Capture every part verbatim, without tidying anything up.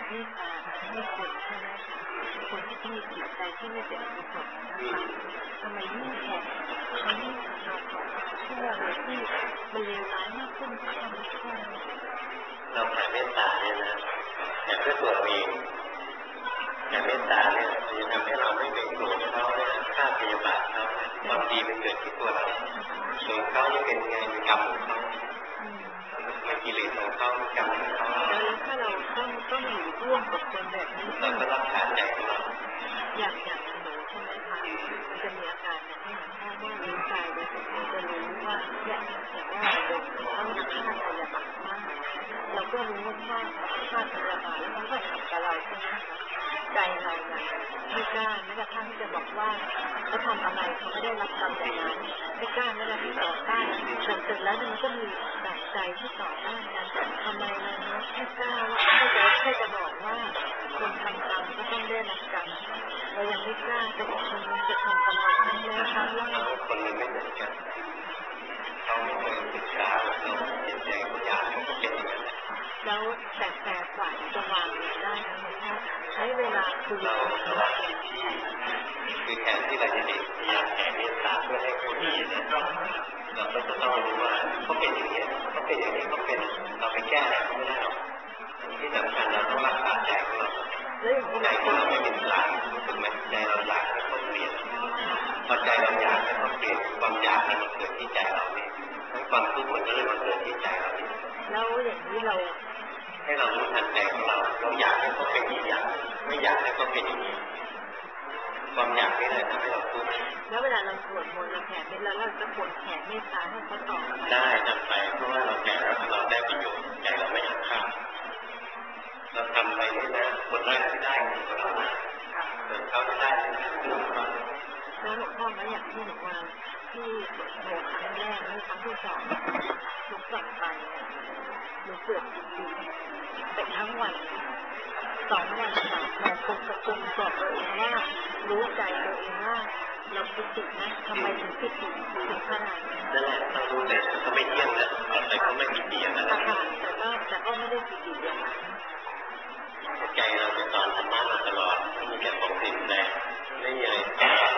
เมตตาให้คนใช่ไหมคะคนที่มีจิตใจที่ไม่เป็นกุศลนะคะทำไมยิ่งแผ่เขายิ่งทำเราชั่วเลยที่มันเลวร้ายมากขึ้นทุกวันทุกวันเราแผ่เมตตาเนี่ยนะแผ่เพื่อตัวเองแผ่เมตตาเนี่ยจะทำให้เราไม่เป็นโกรธเขาเนี่ยฆ่าพยาบาทเขาความดีมันเกิดที่ตัวเราส่วนเขาจะเป็นไงเป็นกรรมของเขาไม่กิเลสของเขากรรมของเขาแล้วถ้าเราต้องต้องอยู่ร่วมกับคนแบบนี้เราก็รักษาใจของเราอย่างอย่างหนูใช่ไหมคะจะมีอาการอย่างที่หนูแค่ว่ารู้ใจโดยเราจะรู้ว่าเนี่ยอย่างว่าเราต้องฆ่าพยาบาทมากเราก็รู้ว่าฆ่าฆ่าพยาบาทแล้วมันก็ทำกับเราใช่ไหมคะใจเราเนี่ยไม่กล้าแม้กระทั่งจะบอกว่าเขาทำอะไรเขาไม่ได้รับกรรมอย่างนั้นไม่กล้าไม่ได้ที่ต่อต้านแต่เสร็จแล้วมันก็มีแบบใจที่ต่อต้านกันทำไมเราเนาะไม่กล้าว่าแค่จะแค่จะบอกว่าคนทำกรรมก็ต้องได้รับกรรมเรายังไม่กล้าแต่คนมันจะทำกับเราครั้งแล้วครั้งเล่าคนมันไม่เหมือนกันเขาไม่เคยศึกษาเราจิตใจเขาอยากเขาก็เป็นอย่างนั้นแล้วแต่แต่ฝ่ายจะวางได้นะคะใช้เวลาคือเราเราที่คือแทนที่เราจะเด็กอยากแผ่เมตตาเพื่อให้เขาดีเนี่ยเราก็จะต้องรู้ว่าเขาเป็นอย่างนี้เขาเป็นอย่างนี้เขาเป็นเราไปแก้อะไรเขาไม่ได้หรอกที่สำคัญเราต้องรักษาใจของเราใจของเราไม่เป็นกลางรู้สึกไหมใจเราอยากให้เขาเปลี่ยนพอใจเราอยากให้เขาเปลี่ยนความอยากมันเกิดที่ใจเราเนี่ยความทุกข์มันก็เลยมาเกิดที่ใจเราเนี่ยแล้วอย่างนี้เราให้เรารู้ทันใจของเราเราอยากให้เขาเป็นอีกอย่างไม่อยากให้เขาเป็นอย่างนี้ความอยากนี่แหละทำให้เราทุกข์แล้วเวลาเราสวดมนต์เราแผ่เมตตาเราจะปวดแผ่เมตตาให้เขาต่อได้ทำไปเพราะว่าเราแผ่แล้วเราได้ประโยชน์ใจเราไม่อยากฆ่าเราทำไปนี่นะคนแรกที่ได้คือเราเกิดเขาไม่ได้คือเราแล้วหลวงพ่อมาอย่างที่หนูว่าที่สวดมนต์ครั้งแรกและครั้งที่สองหนูกลับไปหนูเกิดจิตดีแต่ทั้งวันสองวันสามวันคงจะคงบอกตัวเองว่ารู้ใจตัวเองว่าเราปิตินะทำไมถึงปิติถึงขนาดนี้นั่นแหละเรารู้แต่เขาไม่เที่ยงนะแต่เขาไม่ปิติอย่างนั้นแต่ก็แต่ก็ไม่ได้ปิติอย่างนั้นใจเราจะสอนธรรมะมาตลอดไม่มีแต่ของเปลี่ยนแปลงไม่มีอะไรแปลก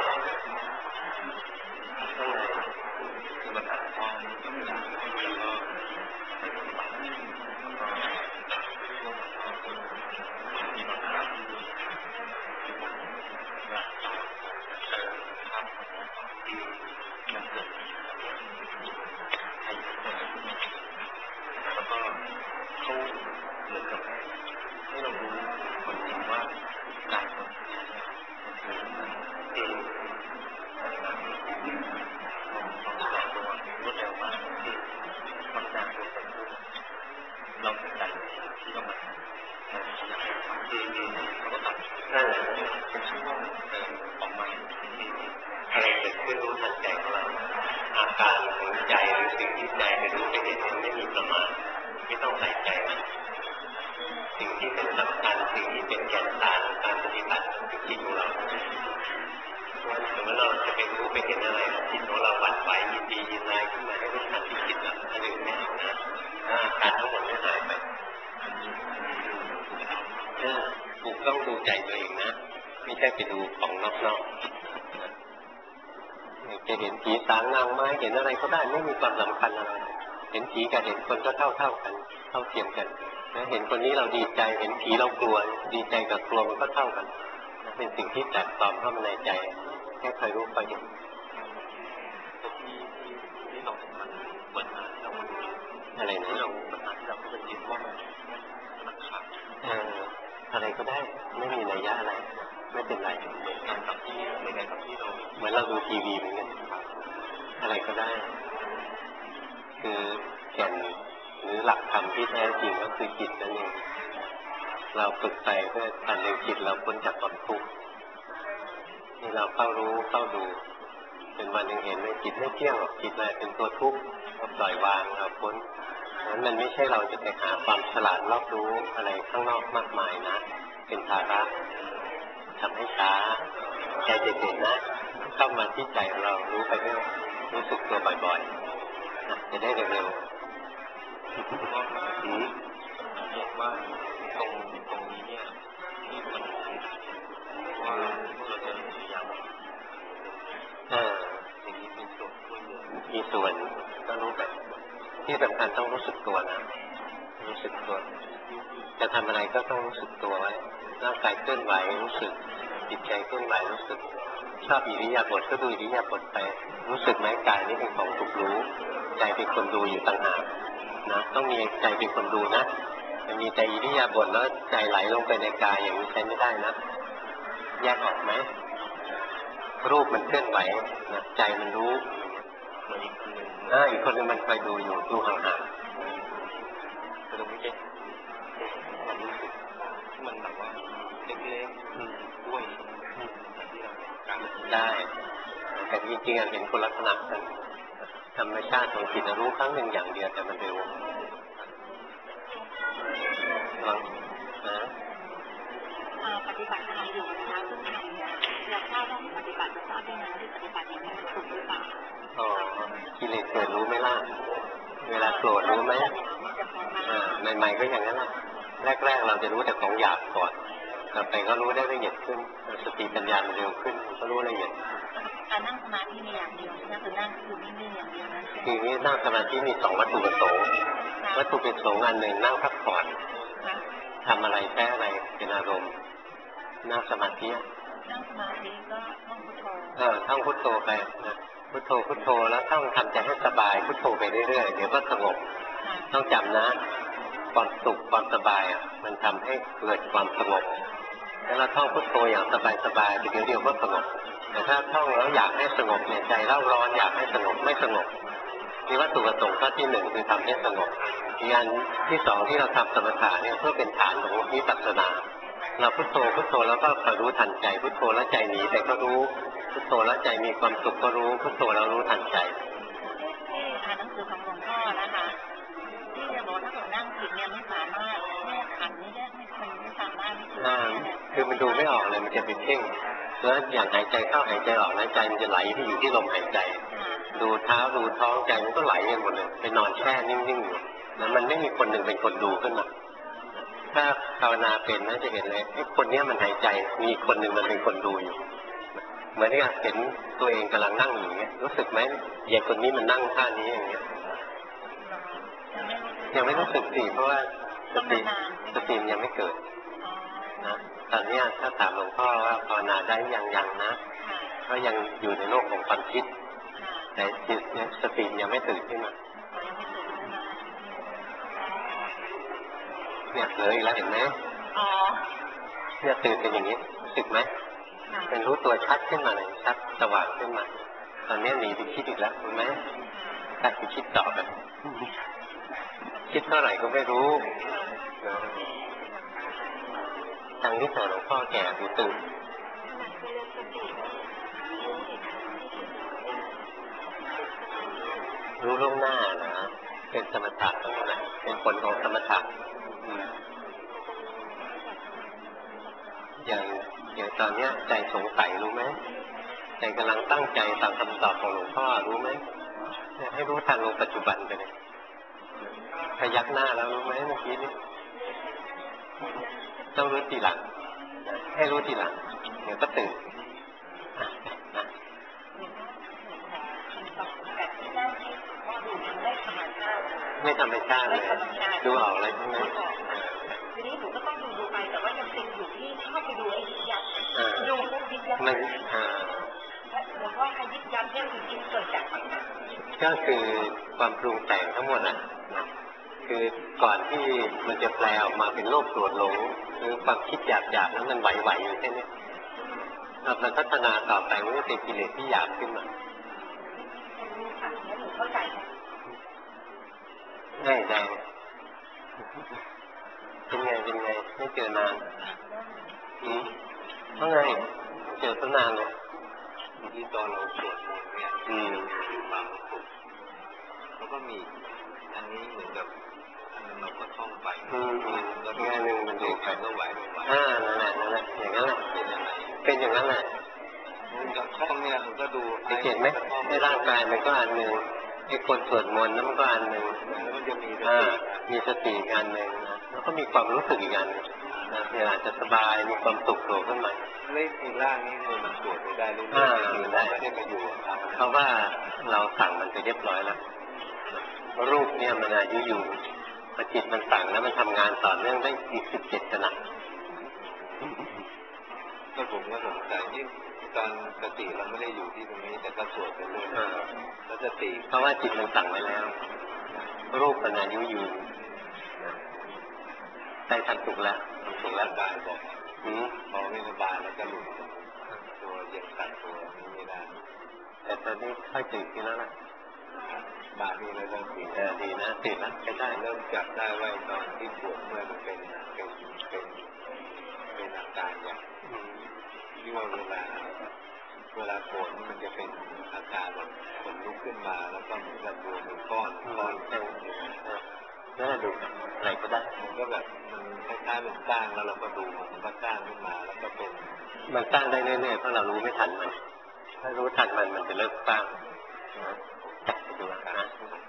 ข้างในคือมันอัดท้องก็ไม่ได้แล้วก็ไปปฏิบัติแล้วก็มีบางครั้งที่ผมรักษาเติมภาพที่มันเกิดให้คนแล้วก็เขาเหมือนกับให้เรารู้ความจริงว่าการทำงานเนี่ยมันคือเองของของแสดงตัวรวดเร็วมากที่ความแสดงตัวเกิดขึ้นเราสนใจที่ต้องมาเราอยากที่เขาก็ตัดนั่นแหละเป็นช่วงเดินออกมาที่อะไรเกิดขึ้นรู้ทันใจของเราอาการของใจหรือสิ่งที่ใจไปรู้ไปเห็นไม่มีประมาณไม่ต้องใส่ใจมันสิ่งที่เป็นสำคัญสิ่งที่เป็นแก่นสารของการปฏิบัติคือจิตของเราสมมติเราจะไปรู้ไปเห็นอะไรจิตของเราหวั่นไหวยินดียินร้ายขึ้นมาให้รู้ทันที่จิตเราอันอื่นไม่เอานะการทั้งหมดไม่หายไปถูกต้องดูใจตัวเองนะไม่ใช่ไปดูของนอกๆจะเห็นผีสางนางไม้เห็นอะไรก็ได้ไม่มีความสำคัญอะไรเห็นผีกับเห็นคนก็เท่าเท่ากันเท่าเทียมกันนะเห็นคนนี้เราดีใจเห็นผีเรากลัวดีใจกับกลัวมันก็เท่ากันนะเป็นสิ่งที่แปลกปลอมเข้ามาในใจแค่คอยรู้คอยเห็นที่ที่เรามันปัญหาที่เราอะไรนะเราปัญหาที่เราก็เป็นจิตว่ามันมันขาดอะไรก็ได้ไม่มีนัยยะอะไรไม่เป็นไรเหมือนกันกับที่เหมือนกันกับที่เราเหมือนเราดูทีวีเหมือนกันอะไรก็ได้คือแก่นหรือหลักธรรมที่แท้จริงก็คือจิตนั่นเองเราฝึกไปเพื่อทำให้จิตเราพ้นจากความทุกข์นี่เราเข้ารู้เข้าดูเป็นวันหนึ่งเห็นว่าจิตไม่เที่ยงหรอกจิตอะไรเป็นตัวทุกข์เราปล่อยวางเราพ้นนั้นมันไม่ใช่เราจะไปหาความฉลาดรอบรู้อะไรข้างนอกมากมายนะเป็นภาระทำให้ช้าใจเด็ดๆนะเข้ามาที่ใจของเรารู้ไปเรื่อยรู้สึกตัวบ่อยๆนะจะได้เร็วๆอืมบอกว่าตรงตรงนี้เนี่ยส่วนก็รู้ไปที่สำคัญต้องรู้สึกตัวนะรู้สึกตัวจะทำอะไรก็ต้องรู้สึกตัวไว้ร่างกายเคลื่อนไหวรู้สึกจิตใจเคลื่อนไหวรู้สึกชอบอิริยาบถก็ดูอิริยาบถไปรู้สึกไหมกายนี่เป็นของถูกรู้ใจเป็นคนดูอยู่ต่างหากนะต้องมีใจเป็นคนดูนะจะมีแต่อิริยาบถแล้วใจไหลลงไปในกายอย่างนี้ใช้ไม่ได้นะแยกออกไหมรูปมันเคลื่อนไหวนะใจมันรู้อ่าอีกคนนึงมันคอยดูอยู่ดูห่างๆดูไม่ใช่ความรู้สึกที่มันแบบว่าเล็กๆด้วยที่เราการได้แต่จริงๆเห็นคนลักษณะกันธรรมชาติของจิตรู้ครั้งหนึ่งอย่างเดียวแต่มันเร็วลองนะปฏิบัติธรรมอยู่นะคะซึ่งทำเนี่ยเราทราบว่าปฏิบัติจะทราบได้ไงที่ปฏิบัติอย่างนี้ถูกหรือเปล่าอ๋อกิเลสเกิดรู้ไหมล่ะเวลาโกรธรู้ไหมอ่าใหม่ๆก็อย่างนั้นแหละแรกๆเราจะรู้แต่ของหยาบก่อนต่อไปก็รู้ได้ละเอียดขึ้นสติปัญญามันเร็วขึ้นก็รู้ละเอียดการนั่งสมาธิมีอย่างเดียวนั่งคือนั่งคือนิ่งๆอย่างเดียวนะทีนี้นั่งสมาธิมีสองวัตถุประสงค์วัตถุประสงค์อันหนึ่งนั่งพักผ่อนทำอะไรแค่อะไรเป็นอารมณ์นั่งสมาธินั่งสมาธิก็ท่องพุทโธเออท่องพุทโธไปนะพุทโธพุทโธแล้วท่องทำใจให้สบายพุทโธไปเรื่อยๆเดี๋ยวก็สงบต้องจำนะความสุขความสบายอ่ะมันทำให้เกิดความสงบแล้วเราท่องพุทโธอย่างสบายๆเดี๋ยวเดียวก็สงบแต่ถ้าท่องแล้วอยากให้สงบเนี่ยใจเร่าร้อนอยากให้สงบไม่สงบมีวัตถุประสงค์ข้อที่หนึ่งคือทำให้สงบอีกอันที่สองที่เราทำสมถะเนี่ยเพื่อเป็นฐานของวิปัสสนาเราพุทโธพุทโธแล้วก็คอยรู้ทันใจพุทโธแล้วใจหนีแต่ก็รู้พุทโธแล้วใจมีความสุขก็รู้พุทโธแล้วรู้ทันใจที่อ่านหนังสือของหลวงพ่อนะคะที่จะบอกถ้าเกิดนั่งผิดเนี่ยไม่สามารถแยกขันธ์ไม่ได้ไม่ไม่สามารถอ่าคือมันดูไม่ออกเลยมันจะเป็นเพ่งแล้วอย่างหายใจเข้าหายใจออกใจมันจะไหลที่อยู่ที่ลมหายใจดูเท้าดูท้องใจมันก็ไหลไปหมดเลยไปนอนแช่นิ่งๆอยู่แล้วมันไม่มีคนหนึ่งเป็นคนดูขึ้นมาถ้าภาวนาเป็นน่าจะเห็นเลยไอ้คนนี้มันหายใจมีคนหนึ่งมันเป็นคนดูอยู่เหมือนที่เห็นตัวเองกำลังนั่งอยู่เงี้ยรู้สึกไหมยายคนนี้มันนั่งท่านี้อย่างเงี้ยยังไม่รู้สึกสิเพราะว่าสติสติยังไม่เกิดนะตอนนี้ถ้าถามหลวงพ่อว่าภาวนาได้ยังยังนะก็ยังอยู่ในโลกของความคิดแต่จิตเนี่ยสติยังไม่ตื่นขึ้นมาเนี่ยเลยอีกแล้วเห็นไหมอ๋อเนี่ยตื่นเป็นอย่างนี้รู้สึกไหมเป็นรู้ตัวชัดขึ้นมาเลยชัดสว่างขึ้นมาตอนนี้หนีไปคิดอีกแล้วรู้ไหมตัดไปคิดต่อกันคิดเท่าไหร่ก็ไม่รู้ทางที่สอนหลวงพ่อแก่ดูตื่นรู้ล่วงหน้านะเป็นสมถะทั้งนั้นเป็นผลของสมถะอย่างอย่างตอนนี้ใจสงสัยรู้ไหมใจกำลังตั้งใจตามคำตอบของหลวงพ่อรู้ไหมให้รู้ทันลงปัจจุบันไปเลยพยักหน้าแล้วรู้ไหมเมื่อกี้นี้ต้องรู้ทีหลังให้รู้ทีหลังเดี๋ยวก็ตื่นไม่ธรรมชาติเลยดูออกอะไรใช่ไหมทีนี้หนูก็ต้องดูดูไปแต่ว่ายังติดอยู่ที่เข้าไปดูไอ้ยิบยับดูพวกยิบยับมันหรือว่าไอ้ยิบยับเนี่ยจริงๆเกิดจากก็คือความปรุงแต่งทั้งหมดอ่ะคือก่อนที่มันจะแปลออกมาเป็นโลภโกรธหลงหรือความคิดหยาบๆนั้นมันไหวๆอยู่แค่นี้เราพัฒนาต่อไปมันก็เป็นกิเลสที่หยาบขึ้นมาง่ายจังเป็นไงเป็นไงไม่เจอนานอืมเพราะไงเจอตั้งนานเลยที่ตอนเราสวดมนต์เนี่ยอืมความสุขแล้วก็มีอันนี้เหมือนกับเราก็ท่องไปอืมแล้วงานหนึ่งมันอยู่ไปก็ไหวลงไปอ่านั่นแหละนั่นแหละอย่างนั้นแหละเป็นอย่างนั้นแหละกับท่องเนี่ยมันก็ดูเห็นไหมในร่างกายมันก็อันหนึ่งไอ้คนสวดมนต์นั้นมันก็อันหนึ่งมันจะมีอ่ามีสติอันหนึ่งแล้วก็มีความรู้สึกอีกอันนึงนะเวลาจะสบายมีความสุขโผล่ขึ้นมาเล่นในร่างนี้มันตรวจไปได้เรื่อยๆได้ไม่ได้มาอยู่เพราะว่าเราสั่งมันไปเรียบร้อยแล้วรูปเนี่ยมันอายุอยู่พอจิตมันสั่งแล้วมันทำงานต่อเนื่องได้อีกสิบเจ็ดขณะก็ผมก็สงสัยที่ตอนสติเราไม่ได้อยู่ที่ตรงนี้แต่ก็สวดไปเรื่อยแล้วสติเพราะว่าจิตมันสั่งไว้แล้วรูปมันอายุอยู่ได้ทำถูกแล้วทำถูกแล้วกายบอกพอไม่สบายแล้วก็หลุดตัวเย็นตัดตัวไม่ได้แต่ตอนนี้ค่อยตื่นขึ้นแล้วล่ะบาดนี่เลยเริ่มตื่นดีนะตื่นแล้วก็ได้เริ่มจับได้ว่าตอนที่ปวดเมื่อมันเป็นเป็นเป็นเป็นอาการอย่างที่ว่าเวลาเวลาปวดมันจะเป็นอาการแบบขนลุกขึ้นมาแล้วก็เหมือนกับตัวเป็นก้อนก้อนแข็งนั่นดูอะไรก็ได้มันก็แบบมันคล้ายๆมันสร้างแล้วเราก็ดูมันก็สร้างขึ้นมาแล้วก็เป็นมันสร้างได้เรื่อยๆเพราะเรารู้ไม่ทันมันถ้ารู้ทันมันมันจะเลิกสร้างจับดูนะ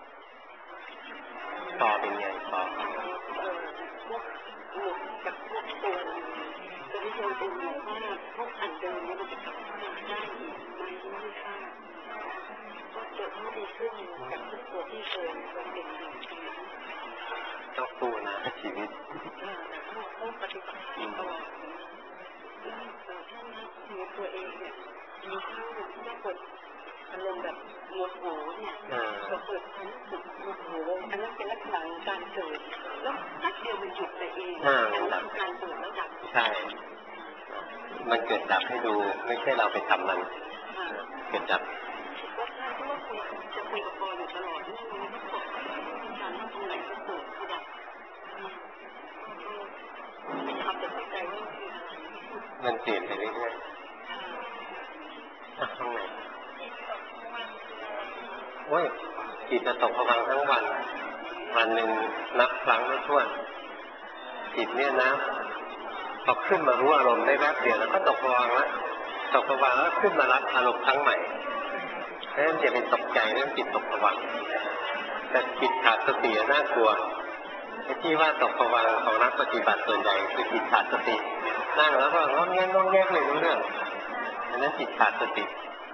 ต่อเป็นไงต่อหลุดกับพวกตัวจะไม่เคยเป็นอยู่ว่าพวกอันเดิมนี้มันจะกลับมาได้อีกไหมไม่ทราบก็เกิดไม่ดีขึ้นกับทุกตัวที่เคยเป็นอย่างนี้ต้องสู้นะชีวิตต้องปฏิบัติตลอดแต่ถ้ามีตัวเองเนี่ยมีข้าวที่จะกดอารมณ์แบบโมโหเนี่ยเราเกิดความรู้สึกโมโหอันนั้นเป็นลักษณะของการเกิดแล้วแป๊บเดียวมันหยุดไปเองอันนั้นการเกิดแล้วดับใช่มันเกิดดับให้ดูไม่ใช่เราไปทำมันเกิดดับก็ใช่เพราะว่าคุยจะคุยกับปออยู่ตลอดนี่มันก็ตกการทำไหนก็เกิดก็ดับไม่ทำแต่เข้าใจว่ามันเปลี่ยนไปเรื่อยๆข้างในโอ้ยจิตจะตกผวังค์ทั้งวันวันหนึ่งนับครั้งไม่ถ้วนจิตเนี่ยนะพอขึ้นมารู้อารมณ์ได้แป๊บเดียวแล้วก็ตกผวังค์แล้วตกผวังค์แล้วขึ้นมารับอารมณ์ครั้งใหม่เริ่มจะเป็นตกใจเรื่องจิตตกผวังค์แต่จิตขาดสติน่ากลัวที่ว่าตกผวังค์ของนักปฏิบัติส่วนใหญ่คือจิตขาดสตินั่งแล้วก็งอแงงงแงไม่รู้เรื่องอันนั้นจิตขาดสติ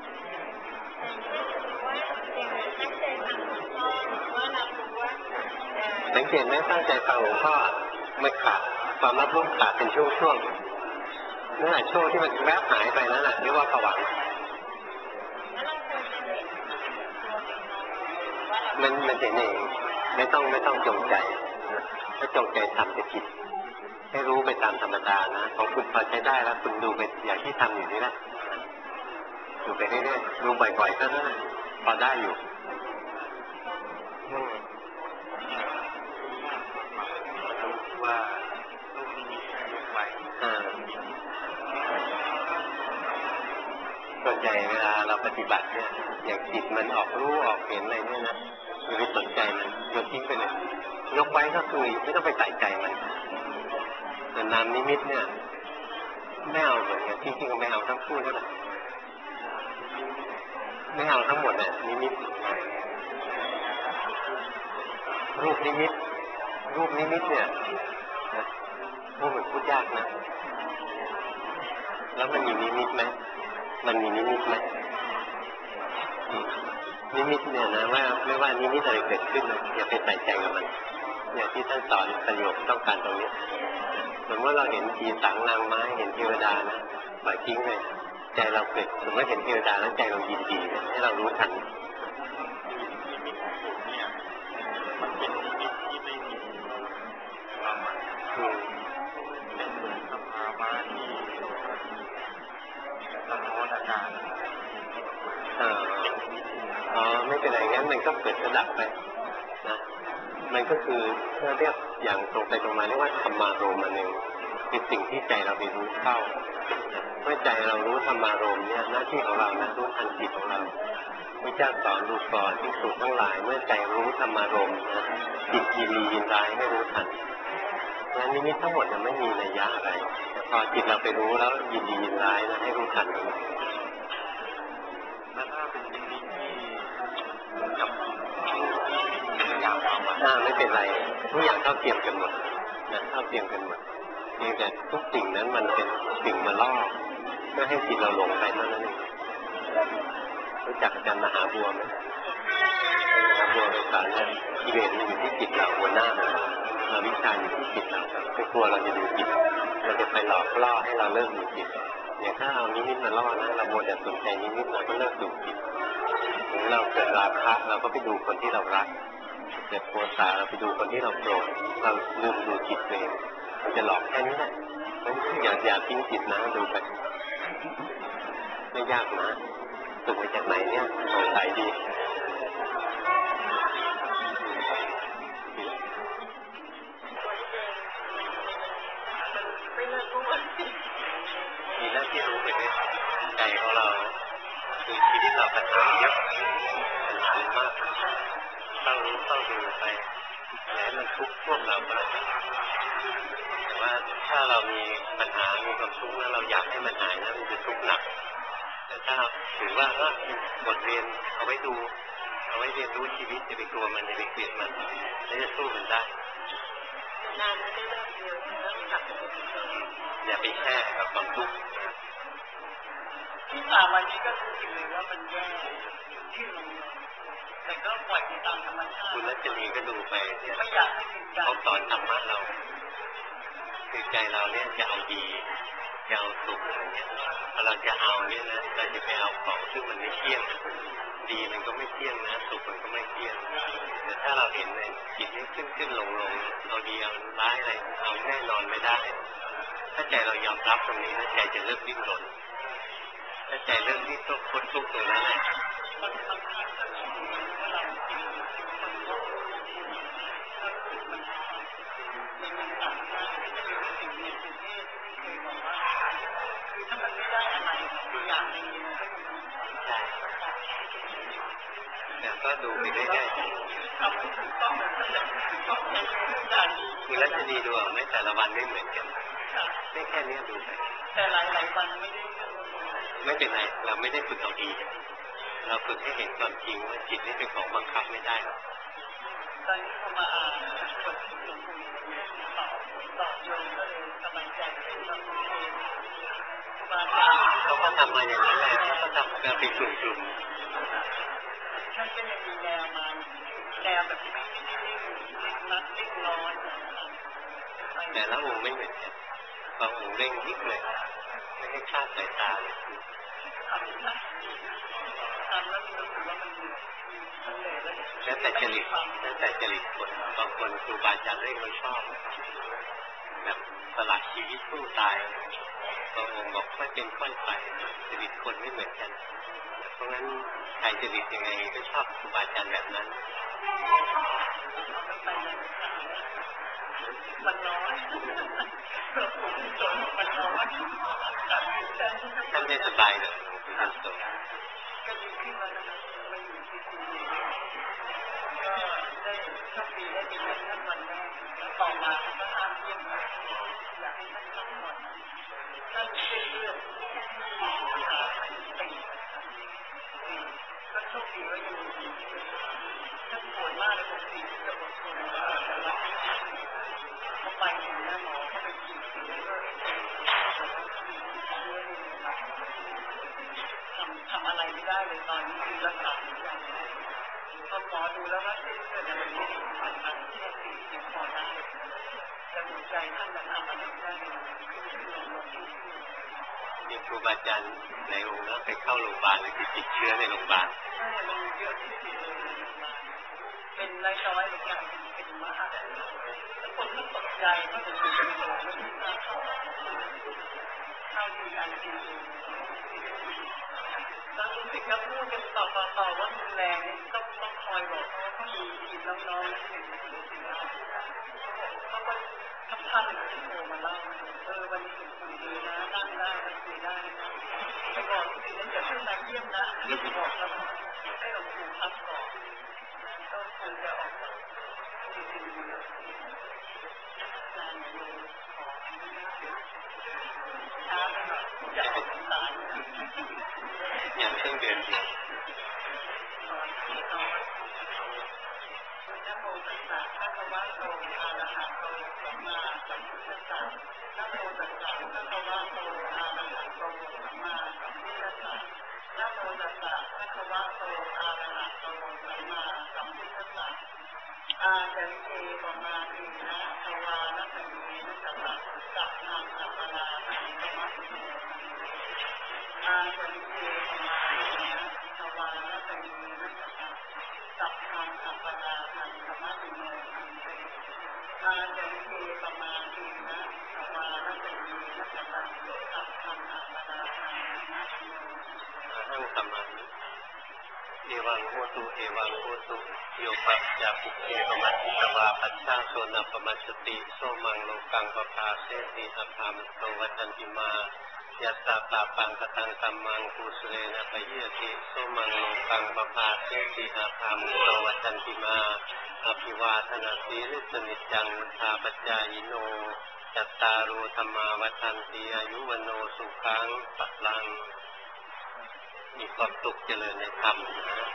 สังเกตไหมตั้งใจฟังหลวงพ่อไม่ขาดความรับรู้ขาดเป็นช่วงๆนั่นแหละช่วงที่มันแวบหายไปนั่นแหละเรียกว่าผวังค์มันมันเห็นเองไม่ต้องไม่ต้องจงใจถ้าจงใจทำจะผิดให้รู้ไปตามธรรมดานะของคุณพอใช้ได้แล้วคุณดูไปอย่างที่ทำอยู่นี่แหละดูไปเรื่อยๆดูบ่อยๆก็ได้พอได้อยู่ว่าลูกมีลูกไปส่วนใหญ่เวลาเราปฏิบัติเนี่ยอย่างจิตมันออกรู้ออกเห็นอะไรเนี่ยนะอย่าไปสนใจมันโยนทิ้งไปเลยยกไว้ก็คือไม่ต้องไปใส่ใจมันแต่นามนิมิตเนี่ยไม่เอาเหมือนกันที่จริงก็ไม่เอาทั้งคู่นั่นแหละไม่เอาทั้งหมดเนี่ยนิมิตรูปนิมิตรูปนิมิตเนี่ยรูปมันพูดยากนะแล้วมันมีนิมิตไหมมันมีนิมิตไหมนิมิตเนี่ยนะว่าไม่ว่านิมิตอะไรเกิดขึ้นอย่าไปใส่ใจกับมันอย่างที่ท่านสอนประโยคต้องการตรงนี้สมมติเราเห็นผีสางนางไม้เห็นเทวดานะปล่อยทิ้งเลยใจเราเกิดสมมติเห็นเทวดาแล้วใจเรายินดีให้เรารู้ทันอ๋อไม่เป็นไรงั้นมันก็เกิดระดับไปนะมันก็คือเรียกอย่างตรงไปตรงมาเรียกว่าธรรมารมณ์อันหนึ่งเป็นสิ่งที่ใจเราไปรู้เข้าเมื่อใจเรารู้ธรรมารมณ์เนี่ยหน้าที่ของเรานะรู้ทันจิตของเราพระเจ้าสอนดูก่อนที่สุดทั้งหลายเมื่อใจรู้ธรรมารมณ์นะจิตยินดียินร้ายไม่รู้ทันงั้นนิมิตทั้งหมดมันไม่มีนัยยะอะไรแต่พอจิตเราไปรู้แล้วยินดียินร้ายนะให้รู้ทันแล้วถ้าเป็นนิมิตที่กับอ่าไม่เป็นไรทุกอย่างเท่าเทียมกันหมดนะเท่าเทียมกันหมดเพียงแต่ทุกสิ่งนั้นมันเป็นสิ่งมาล่อเพื่อให้จิตเราหลงไปเท่านั้นเองรู้จักอาจารย์มหาบัวไหมมหาบัวเป็นสารเนี่ยกิเลสมันอยู่ที่จิตเราหัวหน้ามันเราวิชาอยู่ที่จิตเราไม่กลัวเราจะดูจิตเราจะไปหลอกล่อให้เราเลิกดูจิตอย่างถ้าเอานิมิตมาล่อนะเราโมเดลสนใจนิมิตเราก็เลิกดูจิตหรือเราเกิดราคะเราก็ไปดูคนที่เรารักเกิดโทสะเราไปดูคนที่เราโกรธเราลืมดูจิตเองมันจะหลอกแค่นี้แหละงั้นอย่าอย่าทิ้งจิตนะดูไปไม่ยากนะฝึกมาจากไหนเนี่ยสงสัยดีมีหน้าที่รู้ไปด้วยใจของเราคือชีวิตเราปัญหาเยอะปัญหามากต้องรู้ต้องดูไปแล้วมันทุกข์พวกเราก็แต่ว่าถ้าเรามีปัญหามีความทุกข์แล้วเราอยากให้มันหายนะมันจะทุกข์หนักแต่ถ้าถือว่าก็บทเรียนเอาไว้ดูเอาไว้เรียนรู้ชีวิตจะไปกลัวมันจะไปเกลียดมันแล้วจะสู้มันได้นานไม่ได้เริ่มเดียวเริ่มกลับไปเป็นเดิมอย่าไปแช่กับความทุกข์ที่ผ่านมานี้ก็รู้สึกเลยว่ามันแย่ขึ้นลงแต่ก็ปล่อยไปตามธรรมชาติคุณรัชนีก็ดูไปเนี่ยไม่อยากให้เป็นการเขาสอนธรรมะเราคือใจเราเนี่ยจะเอาดีจะเอาสุขอะไรเงี้ยพอเราจะเอาเนี่ยนะเราจะไปเอาของซึ่งมันไม่เที่ยงดีมันก็ไม่เที่ยงนะสุขมันก็ไม่เที่ยงแต่ถ้าเราเห็นในจิตนี้ขึ้นขึ้นลงลงเอาดีเอาร้ายอะไรเอาแน่นอนไม่ได้ถ้าใจเรายอมรับตรงนี้นะใจจะเลิกดิ้นรนถ้าใจเริ่มที่ต้องพ้นทุกข์ตรงนั้นแหละถ้ามันไม่ได้อะไรคืออย่างหนึ่งแต่ก็ดูไปเรื่อยๆทำให้ถูกต้องแบบนั้นถูกต้องในการดีคือรัชนีดูเอาไหมแต่ละวันไม่เหมือนกันไม่แค่นี้ดูไปแต่หลายๆวันไม่ได้ไม่เป็นไรเราไม่ได้ฝึกเอาดีเราฝึกให้เห็นความจริงว่าจิตนี่เป็นของบังคับไม่ได้ตอนนี้พอมาอ่านบทที่หลวงปู่ตอบตอบโยมก็เลยสบายใจขึ้นว่าเขาก็ทำมาอย่างนั้นแหละเขาก็ทำกันเป็นกลุ่มๆท่านก็ยังมีแนวมาแนวแบบไม่ไม่ไม่ไม่นัดเร่งร้อนแต่ละองค์ไม่เหมือนกันบางองค์เร่งยิ่งเลยไม่ให้คลาดสายตาเลยแล้วแต่จริตแล้วแต่จริตคนบางคนครูบาอาจารย์เร่งเราชอบแบบสละชีวิตสู้ตายบางองค์บอกค่อยเป็นค่อยไปจริตคนไม่เหมือนกันเพราะงั้นใครจริตยังไงก็ชอบครูบาอาจารย์แบบนั้นมันน้อยมันน้อยท่านได้สบายเลยท่านสบายก็ดีขึ้นมาแล้วมันอยู่ที่คุณก็ได้โชคดีได้มีเรื่องนั้นวันแรกแล้วต่อมาก็ห้ามเยี่ยมอยากให้ท่านพักผ่อนท่านเป็นเรื่องที่หาติก็โชคดีว่ายังมีท่านปวดมากเลยปกติที่จะอดทนเขาไปถึงหน้าหมอเขาไปฉีดแล้วก็ทำทำอะไรไม่ได้เลยตอนนี้คือรักษาทุกอย่างพอหมอดูแล้วว่าเส้นเลือดมันไม่ได้ผ่านทางที่เราติดติดพอได้แต่หัวใจท่านทำอะไรไม่ได้เลยมีครูบาอาจารย์ในองค์นั้นไปเข้าโรงพยาบาลเลยติดเชื้อในโรงพยาบาลใช่มันเยอะที่สุดเลยเป็นน้อยๆหรืออย่างเป็นมากแล้วคนก็ตกใจว่าจะเป็นโรคไม่ทราบเข้าเข้าดีอันดีแล้วรู้สึกว่าพูดกันต่อต่อว่ามันแรงต้องต้องคอยบอกเขาเขามีทีมน้องๆที่เป็นศิลปินเขาก็ทับท่านที่โทรมาเล่าเออวันนี้หลวงปู่ดีนะนั่งได้ไปคุยได้นะไปบอกลูกศิษย์นั้นอย่าเพิ่งมาเยี่ยมนะลูกบอกแล้วให้หลวงปู่พักก่อนก็คงจะออกมาจริงๆนานอยู่ขออนุญาตช้าไปหน่อยจะออกสายอย่างเพิ่งเดือนเดียวนะโมตัสสะภะคะวะโตอะระหะโตสัมมาสัมพุทธัสสะนะโมตัสสะภะคะวะโตอะระหะโตสัมมาสัมพุทธัสสะนะโมตัสสะภะคะวะโตอะระหะโตสัมมาสัมพุทธัสสะอาจันติปมาตินะภวานะสังเวนะสัพพะสัพพังอัปปนาทังธรรมะอาจันติปมาตินะภวานะสังเวนะสัพพะสัพพังอัปปนาทังธรรมะโนอันเตอาจันติปมาตินะภวานะสังเวนะสัพพะสัพพังอัปปนาทังธรรมะโนนั่งสมาธิเอวังโหตุเอวังโหตุโยปัสสะปุเกปมัสสิตวาปัสสะโสนปมัสสติโสมังโลกังปภาเสติอัฏฐามิโตวัจันติมายัสสะปาปังกตังธัมมังกุสเลนะปะเยติโสมังโลกังปภาเสติอัฏฐามิโตวัจันติมาอภิวาทนาสีริสนิจังวุฒาปัจจายโนจัตตารุธรรมาวัฏันติอายุวโนสุขังพลังมีความสุขเจริญในธรรมนะ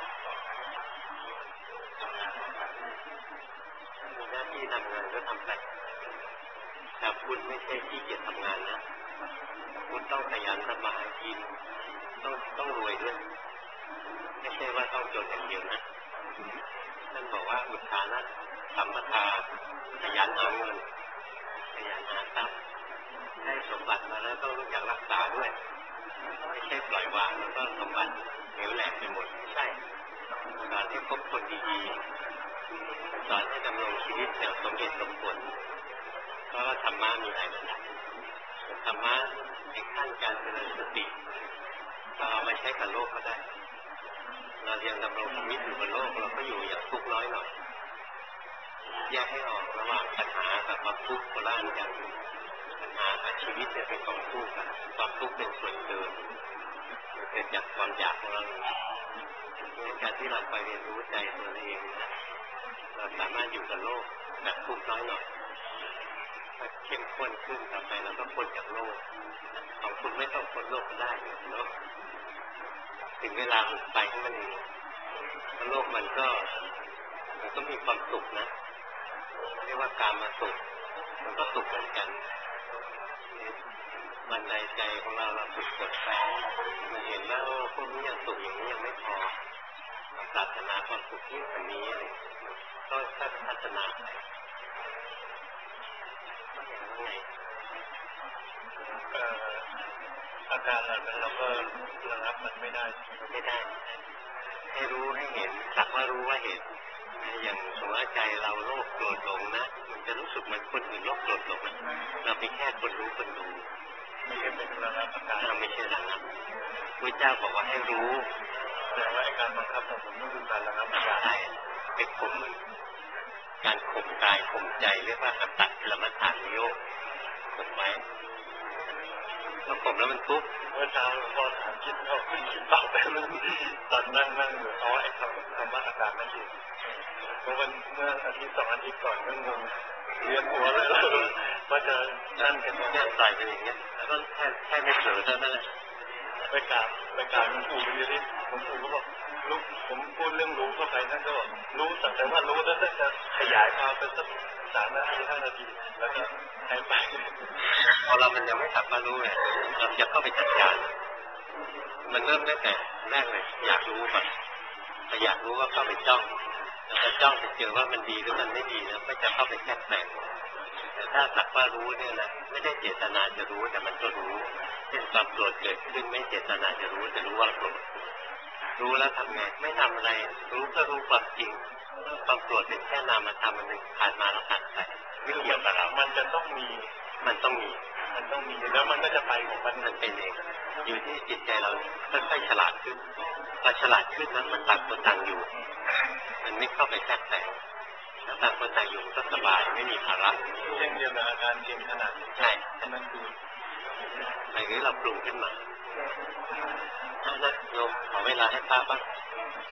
มีหน้าที่ทำงานก็ทำไปแต่คุณไม่ใช่ที่เกียจทำงานนะคุณต้องขยันทำมาหากินต้องต้องรวยด้วยไม่ใช่ว่าต้องจนอย่างเดียวนะท่านบอกว่าอุทานะสัมปทาขยันหาเงินขยันหาทรัพย์ได้สมบัติมาแล้วต้องรู้จักรักษาด้วยไม่ใช่ปล่อยวางแล้วก็สมบัติเหลวแหลกไปหมดไม่ใช่สอนให้คบคนดีๆสอนให้ดำรงชีวิตอย่างสมเหตุสมผลเพราะว่าธรรมะมีหลายระดับธรรมะในขั้นการเจริญสติเราเอามาใช้กับโลกก็ได้เรายังดำรงชีวิตอยู่บนโลกเราก็อยู่อย่างทุกข์น้อยหน่อยแยกให้ออกระหว่างปัญหากับความทุกข์คนละอันกันปัญหากับชีวิตเนี่ยเป็นของคู่กันความทุกข์เป็นส่วนเกินเกิดจากความอยากของเราในการที่เราไปเรียนรู้ใจตัวเองนะเราสามารถอยู่กับโลกแบบทุกข์น้อยหน่อยถ้าเข้มข้นขึ้นต่อไปเราก็พ้นจากโลกของคุณไม่ต้องพ้นโลกก็ได้เนาะถึงเวลาหุบไปให้มันเองโลกมันก็มันก็มีความสุขนะเรียกว่าการมาสุขมันก็สุขเหมือนกันมันในใจของเราเราฝึกฝนไปมันเห็นว่าพวกนี้ยังสุขอย่างนี้ยังไม่พอปรารถนาความสุขยิ่งกว่านี้ก็ค่อยพัฒนาไปอาการอะไรเราก็ระงับมันไม่ได้ไม่ได้ให้รู้ให้เห็นสักว่ารู้ว่าเห็นอย่างสมมติใจเราโลภโกรธหลงนะมันจะรู้สึกเหมือนคนอื่นโลภโกรธหลงนะเราเป็นแค่คนรู้คนดูไม่ใช่เป็นระงับอาการไม่ใช่ระงับพระเจ้าบอกว่าให้รู้แต่ว่าการบังคับของผมไม่คือการระงับอาการเป็นข่มการข่มกายข่มใจเรียกว่าอัตตะละมัฏฐานโยกข่มไว้แล้วข่มแล้วมันทุกข์เมื่อเช้าพอถามคิดเขาขึ้นคิดเบาไปมันตอนนั่งนั่งอยู่อ๋อไอ้คำคำว่าอาการนั่นเองเมื่อวันเมื่ออาทิตย์สองอาทิตย์ก่อนก็งงเรียนหัวเลยว่าจะนั่นกันแค่ใส่เป็นอย่างเงี้ยแล้วก็แค่แค่ไม่เผลอเท่านั้นแหละไปกราบไปกราบหลวงปู่ไปเรียนหลวงปู่ก็บอกรู้ผมพูดเรื่องรู้เข้าไปนั่นก็รู้แต่ว่ารู้แล้วจะขยายมาเป็นสักสามนาทีห้านาทีแล้วก็หายไปพอเรามันยังไม่กลับมารู้เลยเราจะเข้าไปจัดการมันเริ่มตั้งแต่แรกเลยอยากรู้ก่อนแต่อยากรู้ก็เข้าไปจ้องแล้วก็จ้องไปเจอว่ามันดีหรือมันไม่ดีนะก็จะเข้าไปแทรกแซงแต่ถ้าสักว่ารู้เนี่ยนะไม่ได้เจตนาจะรู้แต่มันก็รู้เช่นความโกรธเกิดขึ้นไม่เจตนาจะรู้แต่รู้ว่าโกรธรู้แล้วทำไงไม่ทำอะไรรู้ก็รู้ความจริงความโกรธเป็นแค่นามธรรมมันหนึ่งผ่านมาแล้วผ่านไปไม่เกี่ยวกับเรามันจะต้องมีมันต้องมีมันต้องมีแล้วมันก็จะไปของมันมันเป็นเองอยู่ที่จิตใจเราค่อยๆฉลาดขึ้นพอฉลาดขึ้นนั้นมันต่างคนต่างอยู่มันไม่เข้าไปแทรกแซงแล้วต่างคนต่างอยู่ก็สบายไม่มีภาระเช่นเดียวกับอาการเย็นขนาดใช่นั่นคืออะไรที่เราปรุงขึ้นมาอันนั้นโยมขอเวลาให้ป้าบ้าง